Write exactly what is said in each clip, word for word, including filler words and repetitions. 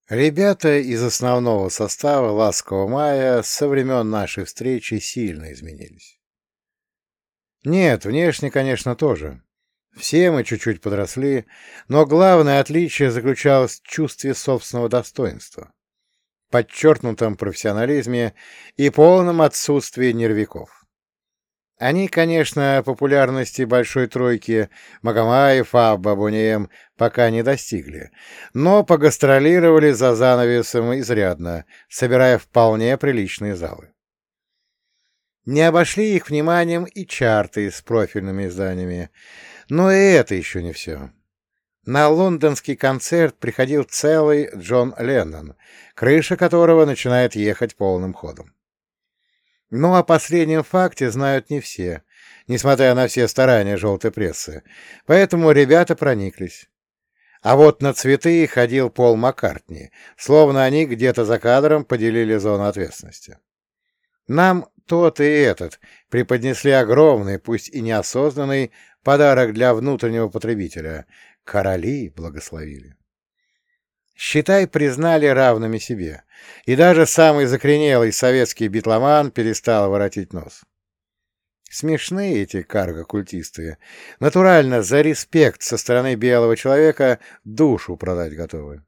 Ребята из основного состава «Ласкового мая» со времен нашей встречи сильно изменились. Нет, внешне, конечно, тоже. Все мы чуть-чуть подросли, но главное отличие заключалось в чувстве собственного достоинства, подчеркнутом профессионализме и полном отсутствии нервяков. Они, конечно, популярности большой тройки Магомаев, Абба, Бонеем пока не достигли, но погастролировали за занавесом изрядно, собирая вполне приличные залы. Не обошли их вниманием и чарты с профильными изданиями, но и это еще не все. На лондонский концерт приходил целый Джон Леннон, крыша которого начинает ехать полным ходом. Но о последнем факте знают не все, несмотря на все старания желтой прессы, поэтому ребята прониклись. А вот на цветы ходил Пол Маккартни, словно они где-то за кадром поделили зону ответственности. Нам тот и этот преподнесли огромный, пусть и неосознанный, подарок для внутреннего потребителя. Короли благословили. Считай, признали равными себе, и даже самый закоренелый советский битломан перестал воротить нос. Смешные эти карго-культисты, натурально за респект со стороны белого человека душу продать готовы.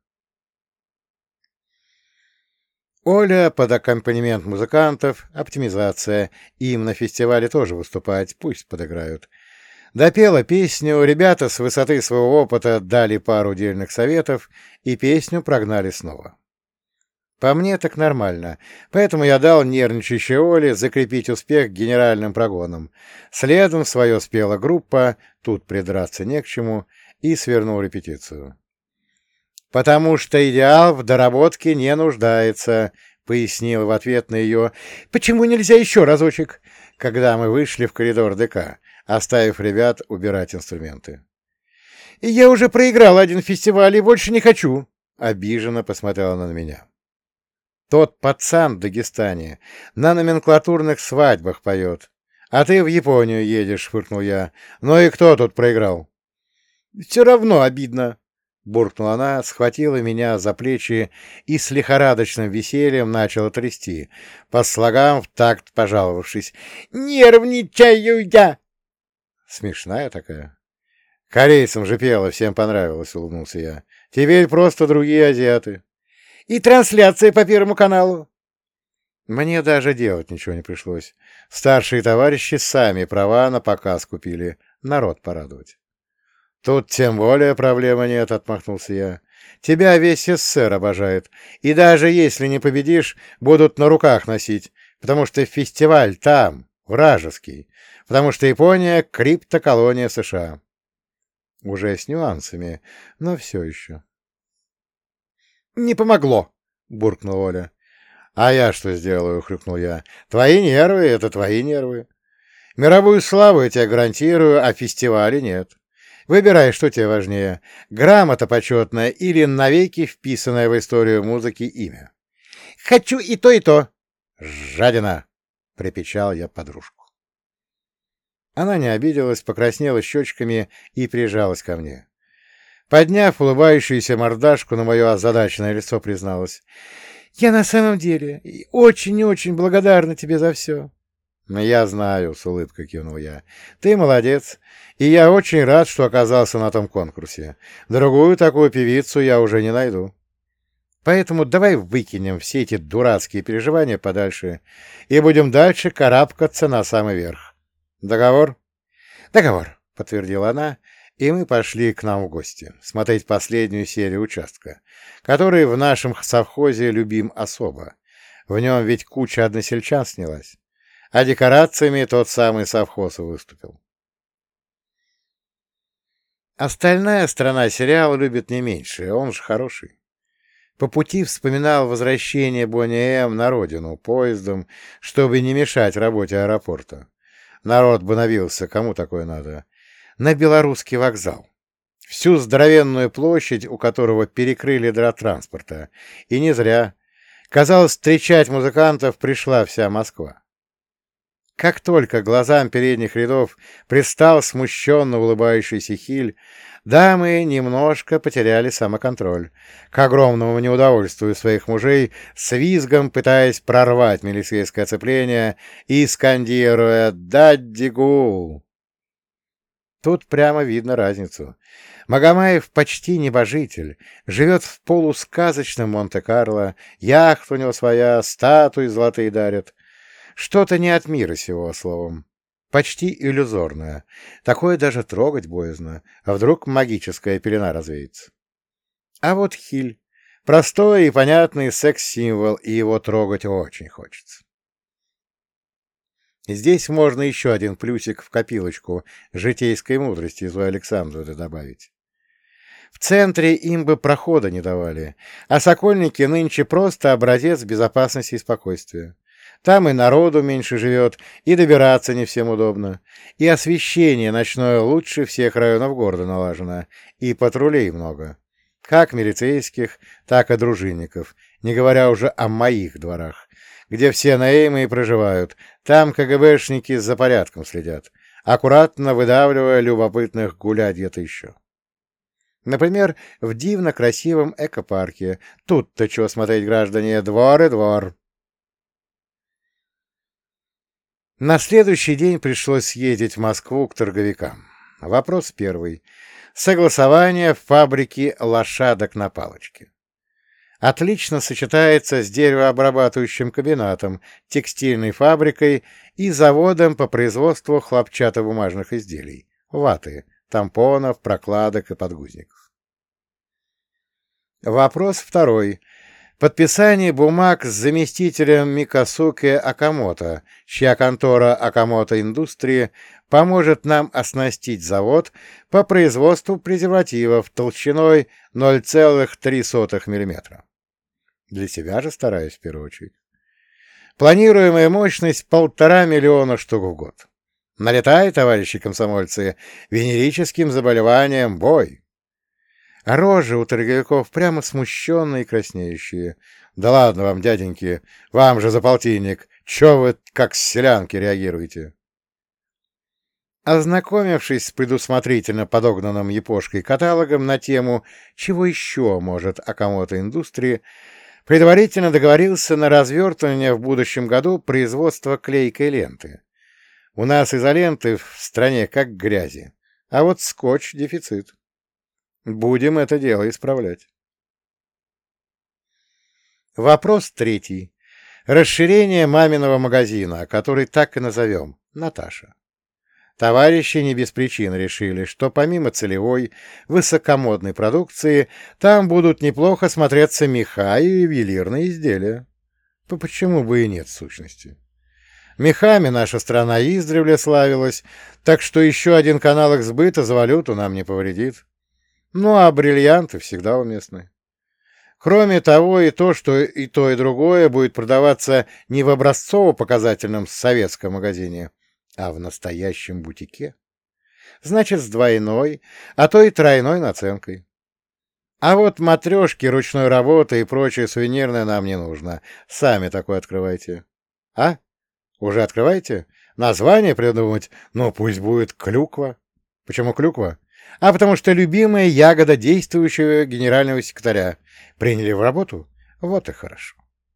Оля под аккомпанемент музыкантов, оптимизация, им на фестивале тоже выступать, пусть подыграют. Допела песню, ребята с высоты своего опыта дали пару дельных советов, и песню прогнали снова. По мне так нормально, поэтому я дал нервничающей Оле закрепить успех генеральным прогоном. Следом свое спела группа, тут придраться не к чему, и свернул репетицию. «Потому что идеал в доработке не нуждается», — пояснил в ответ на ее «Почему нельзя еще разочек?», когда мы вышли в коридор ДК, оставив ребят убирать инструменты. «Я уже проиграл один фестиваль и больше не хочу», — обиженно посмотрела она на меня. «Тот пацан в Дагестане на номенклатурных свадьбах поет, а ты в Японию едешь», — фыркнул я. «Ну и кто тут проиграл?» «Все равно обидно», — буркнула она, схватила меня за плечи и с лихорадочным весельем начала трясти, по слогам в такт пожаловавшись. «Нервничаю я!» Смешная такая. «Корейцам же пела, всем понравилось», — улыбнулся я. «Теперь просто другие азиаты». «И трансляция по Первому каналу». Мне даже делать ничего не пришлось. Старшие товарищи сами права на показ купили, народ порадовать. «Тут тем более проблемы нет», — отмахнулся я. «Тебя весь СССР обожает, и даже если не победишь, будут на руках носить, потому что фестиваль там, вражеский, потому что Япония — криптоколония США». Уже с нюансами, но все еще. «Не помогло», — буркнула Оля. «А я что сделаю?» — хрюкнул я. «Твои нервы — это твои нервы. Мировую славу я тебе гарантирую, а фестиваля нет. Выбирай, что тебе важнее, грамота почетная или навеки вписанное в историю музыки имя». «Хочу и то, и то». «Жадина!» — припечал я подружку. Она не обиделась, покраснела щечками и прижалась ко мне. Подняв улыбающуюся мордашку на мое озадаченное лицо, призналась. «Я на самом деле очень-очень благодарна тебе за все». «Я знаю», — с улыбкой кивнул я. «Ты молодец, и я очень рад, что оказался на том конкурсе. Другую такую певицу я уже не найду. Поэтому давай выкинем все эти дурацкие переживания подальше и будем дальше карабкаться на самый верх. Договор?» «Договор», — подтвердила она, и мы пошли к нам в гости, смотреть последнюю серию участка, который в нашем совхозе любим особо. В нем ведь куча односельчан снялась. А декорациями тот самый совхоз выступил. Остальная страна сериала любит не меньше, он же хороший. По пути вспоминал возвращение Бонни М на родину поездом, чтобы не мешать работе аэропорта. Народ бы навился, кому такое надо. На Белорусский вокзал. Всю здоровенную площадь, у которого перекрыли для транспорта. И не зря. Казалось, встречать музыкантов пришла вся Москва. Как только глазам передних рядов предстал смущенно улыбающийся Хиль, дамы немножко потеряли самоконтроль, к огромному неудовольствию своих мужей, с визгом пытаясь прорвать милицейское оцепление и скандируя «Дадди-гул!». Тут прямо видно разницу. Магомаев почти небожитель, живет в полусказочном Монте-Карло, яхта у него своя, статуи золотые дарят. Что-то не от мира сего, словом. Почти иллюзорное. Такое даже трогать боязно, а вдруг магическая пелена развеется. А вот Хиль. Простой и понятный секс-символ, и его трогать очень хочется. Здесь можно еще один плюсик в копилочку житейской мудрости из Александры добавить. В центре им бы прохода не давали, а Сокольники нынче просто образец безопасности и спокойствия. Там и народу меньше живет, и добираться не всем удобно, и освещение ночное лучше всех районов города налажено, и патрулей много, как милицейских, так и дружинников, не говоря уже о моих дворах, где все наимы и проживают, там КГБшники за порядком следят, аккуратно выдавливая любопытных гулять где-то еще. Например, в дивно красивом экопарке. Тут-то чего смотреть, граждане, двор и двор. На следующий день пришлось съездить в Москву к торговикам. Вопрос первый. Согласование фабрики лошадок на палочке. Отлично сочетается с деревообрабатывающим комбинатом, текстильной фабрикой и заводом по производству хлопчатобумажных изделий, ваты, тампонов, прокладок и подгузников. Вопрос второй. Подписание бумаг с заместителем Микасуке Акамото, чья контора Акамото Индустрии поможет нам оснастить завод по производству презервативов толщиной ноль целых три сотых миллиметра. Для себя же стараюсь в первую очередь. Планируемая мощность полтора миллиона штук в год. Налетай, товарищи комсомольцы, венерическим заболеванием бой. А рожи у торговиков прямо смущенные и краснеющие. Да ладно вам, дяденьки, вам же за полтинник. Чё вы как селянки реагируете? Ознакомившись с предусмотрительно подогнанным япошкой каталогом на тему «Чего еще может Акамото Индустрии», предварительно договорился на развертывание в будущем году производства клейкой ленты. У нас изоленты в стране как грязи, а вот скотч — дефицит. Будем это дело исправлять. Вопрос третий. Расширение маминого магазина, который так и назовем — Наташа. Товарищи не без причин решили, что помимо целевой, высокомодной продукции, там будут неплохо смотреться меха и ювелирные изделия. Почему бы и нет, в сущности? Мехами наша страна издревле славилась, так что еще один канал их сбыта за валюту нам не повредит. Ну, а бриллианты всегда уместны. Кроме того, и то, что и то, и другое будет продаваться не в образцово-показательном советском магазине, а в настоящем бутике. Значит, с двойной, а то и тройной наценкой. А вот матрешки, ручной работы и прочее сувенирное нам не нужно. Сами такое открывайте. А? Уже открываете? Название придумать? Ну, пусть будет клюква. Почему клюква? А потому что любимая ягода действующего генерального секретаря. Приняли в работу? Вот и хорошо.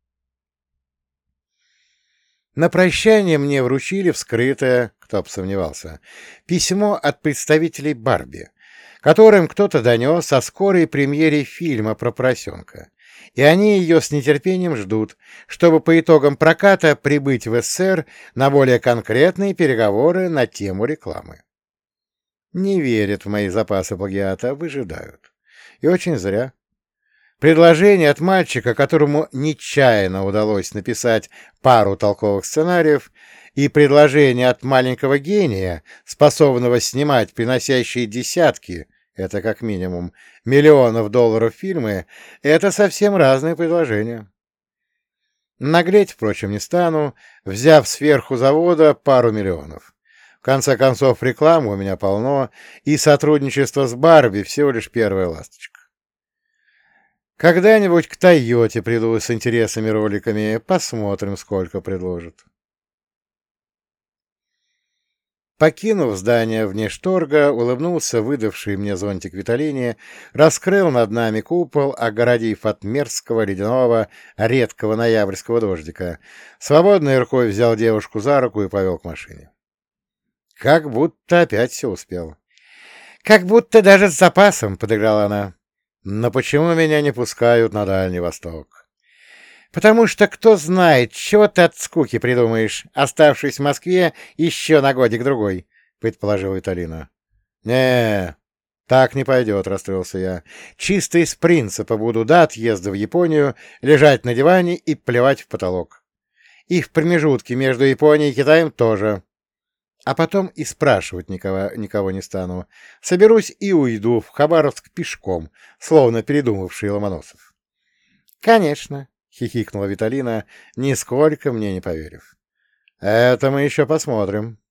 На прощание мне вручили вскрытое, кто бы сомневался, письмо от представителей Барби, которым кто-то донес о скорой премьере фильма про поросенка, и они ее с нетерпением ждут, чтобы по итогам проката прибыть в СССР на более конкретные переговоры на тему рекламы. Не верят в мои запасы плагиата, выжидают. И очень зря. Предложение от мальчика, которому нечаянно удалось написать пару толковых сценариев, и предложение от маленького гения, способного снимать приносящие десятки, это как минимум, миллионов долларов фильмы, это совсем разные предложения. Наглеть, впрочем, не стану, взяв сверху завода пару миллионов. В конце концов, рекламы у меня полно, и сотрудничество с Барби всего лишь первая ласточка. Когда-нибудь к Тойоте приду с интересными роликами, посмотрим, сколько предложат. Покинув здание внешторга, улыбнулся выдавший мне зонтик Виталине, раскрыл над нами купол, огородив от мерзкого, ледяного, редкого ноябрьского дождика. Свободной рукой взял девушку за руку и повел к машине. Как будто опять все успел. «Как будто даже с запасом», — подыграла она. «Но почему меня не пускают на Дальний Восток?» «Потому что кто знает, чего ты от скуки придумаешь, оставшись в Москве еще на годик-другой», — предположила Виталина. «Не, так не пойдет», — расстроился я. «Чисто из принципа буду до отъезда в Японию лежать на диване и плевать в потолок. И в промежутке между Японией и Китаем тоже. А потом и спрашивать никого, никого не стану. Соберусь и уйду в Хабаровск пешком, словно передумавший Ломоносов». «Конечно», — хихикнула Виталина, нисколько мне не поверив. «Это мы еще посмотрим».